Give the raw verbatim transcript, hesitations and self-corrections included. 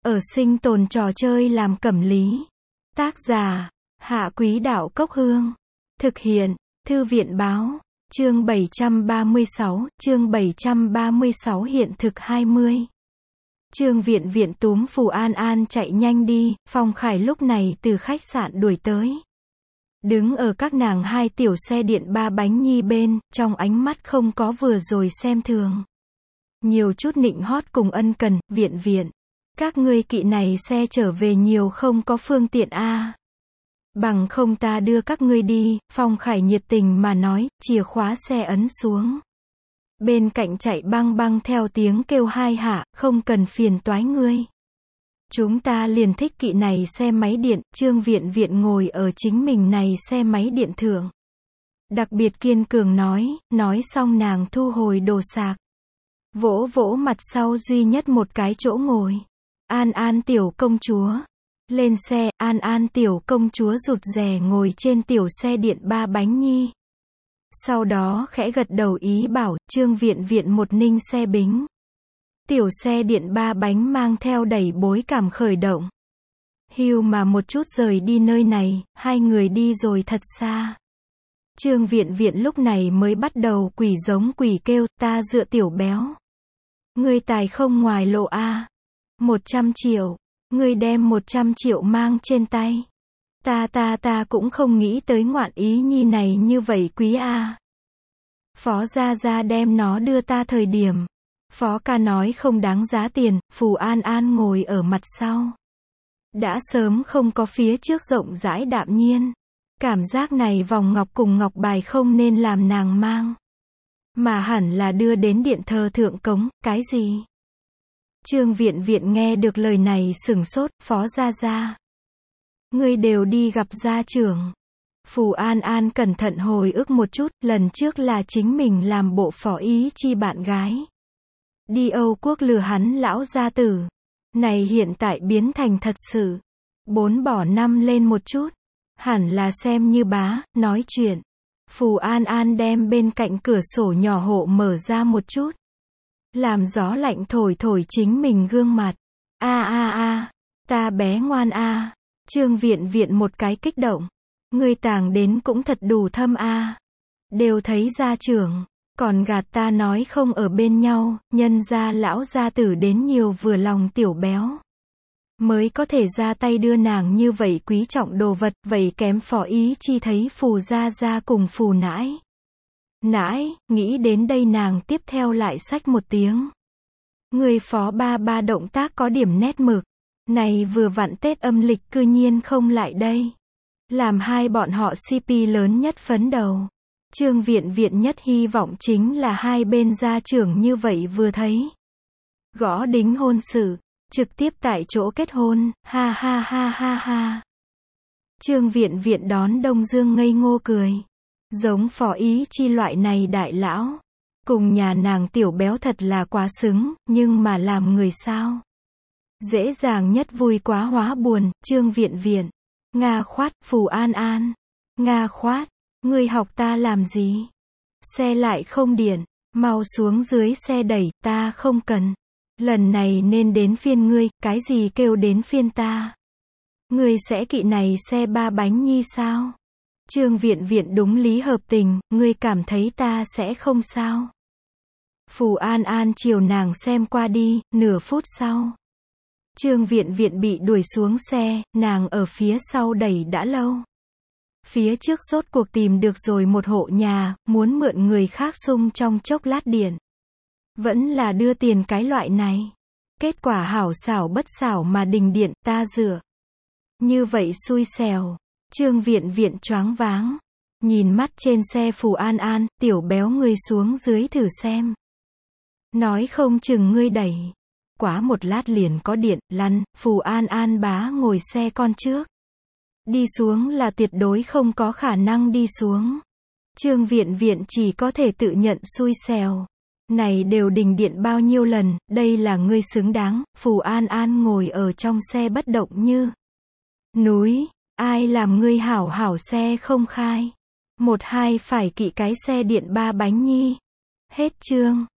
Ở sinh tồn trò chơi làm cẩm lý. Tác giả, Hạ Quý Đạo Cốc Hương. Thực hiện, Thư viện Báo. Chương bảy trăm ba mươi sáu, chương bảy trăm ba mươi sáu hiện thực hai mươi. Trương Viện Viện túm Phù An An chạy nhanh đi, Phong Khải lúc này từ khách sạn đuổi tới. Đứng ở các nàng hai tiểu xe điện ba bánh nhi bên, trong ánh mắt không có vừa rồi xem thường. Nhiều chút nịnh hót cùng ân cần, Viện Viện. Các ngươi kỵ này xe trở về nhiều không có phương tiện a à. Bằng không ta đưa các ngươi đi, Phong Khải nhiệt tình mà nói, chìa khóa xe ấn xuống. Bên cạnh chạy băng băng theo tiếng kêu hai hạ, không cần phiền toái ngươi. Chúng ta liền thích kỵ này xe máy điện, Trương Viện Viện ngồi ở chính mình này xe máy điện thượng. Đặc biệt kiên cường nói, nói xong nàng thu hồi đồ sạc. Vỗ vỗ mặt sau duy nhất một cái chỗ ngồi. An An tiểu công chúa. Lên xe, An An tiểu công chúa rụt rè ngồi trên tiểu xe điện ba bánh nhi. Sau đó khẽ gật đầu ý bảo, Trương Viện Viện một ninh xe bính. Tiểu xe điện ba bánh mang theo đầy bối cảm khởi động. Hiu mà một chút rời đi nơi này, hai người đi rồi thật xa. Trương Viện Viện lúc này mới bắt đầu quỷ giống quỷ kêu, ta dựa tiểu béo. Ngươi tài không ngoài lộ a à. Một trăm triệu. Ngươi đem một trăm triệu mang trên tay. Ta ta ta cũng không nghĩ tới ngoạn ý nhi này như vậy quý a à. Phó gia gia đem nó đưa ta thời điểm. Phó ca nói không đáng giá tiền, Phù An An ngồi ở mặt sau. Đã sớm không có phía trước rộng rãi đạm nhiên. Cảm giác này vòng ngọc cùng ngọc bài không nên làm nàng mang. Mà hẳn là đưa đến điện thờ thượng cống, cái gì? Trương Viện Viện nghe được lời này sửng sốt, Phó gia gia. Ngươi đều đi gặp gia trưởng. Phù An An cẩn thận hồi ức một chút, lần trước là chính mình làm bộ phó ý chi bạn gái. Đi Âu Quốc lừa hắn lão gia tử. Này hiện tại biến thành thật sự. Bốn bỏ năm lên một chút. Hẳn là xem như bá, nói chuyện. Phù An An đem bên cạnh cửa sổ nhỏ hộ mở ra một chút. Làm gió lạnh thổi thổi chính mình gương mặt. A a a, ta bé ngoan a. À. Trương Viện Viện một cái kích động. Ngươi tàng đến cũng thật đủ thâm a. À. Đều thấy gia trưởng, còn gạt ta nói không ở bên nhau, nhân ra lão gia tử đến nhiều vừa lòng tiểu béo. Mới có thể ra tay đưa nàng như vậy quý trọng đồ vật, vậy kém phó ý chi thấy Phù gia gia cùng Phù nãi. Nãi, nghĩ đến đây nàng tiếp theo lại xách một tiếng. Người Phó ba ba động tác có điểm nét mực. Này vừa vặn Tết âm lịch cư nhiên không lại đây. Làm hai bọn họ xê pê lớn nhất phấn đầu. Trương Viện Viện nhất hy vọng chính là hai bên gia trưởng như vậy vừa thấy. Gõ đính hôn sự, trực tiếp tại chỗ kết hôn, ha ha ha ha ha. Trương Viện Viện đón Đông Dương ngây ngô cười. Giống phó ý chi loại này đại lão. Cùng nhà nàng tiểu béo thật là quá xứng, nhưng mà làm người sao? Dễ dàng nhất vui quá hóa buồn, Trương Viện Viện. Nga khoát, Phù An An. Nga khoát, ngươi học ta làm gì? Xe lại không điện, mau xuống dưới xe đẩy, ta không cần. Lần này nên đến phiên ngươi, cái gì kêu đến phiên ta? Ngươi sẽ kỵ này xe ba bánh nhi sao? Trương Viện Viện đúng lý hợp tình, ngươi cảm thấy ta sẽ không sao? Phù An An chiều nàng xem qua đi, nửa phút sau. Trương Viện Viện bị đuổi xuống xe, nàng ở phía sau đẩy đã lâu. Phía trước rốt cuộc tìm được rồi một hộ nhà, muốn mượn người khác xung trong chốc lát điện. Vẫn là đưa tiền cái loại này. Kết quả hảo xảo bất xảo mà đình điện, ta rửa. Như vậy xui xẻo. Trương Viện Viện choáng váng. Nhìn mắt trên xe Phù An An, tiểu béo ngươi xuống dưới thử xem. Nói không chừng ngươi đẩy. Quá một lát liền có điện, lăn, Phù An An bá ngồi xe con trước. Đi xuống là tuyệt đối không có khả năng đi xuống. Trương Viện Viện chỉ có thể tự nhận xui xẻo. Này đều đình điện bao nhiêu lần, đây là ngươi xứng đáng. Phù An An ngồi ở trong xe bất động như núi. Ai làm ngươi hảo hảo xe không khai. Một hai phải kỵ cái xe điện ba bánh nhi. Hết chương.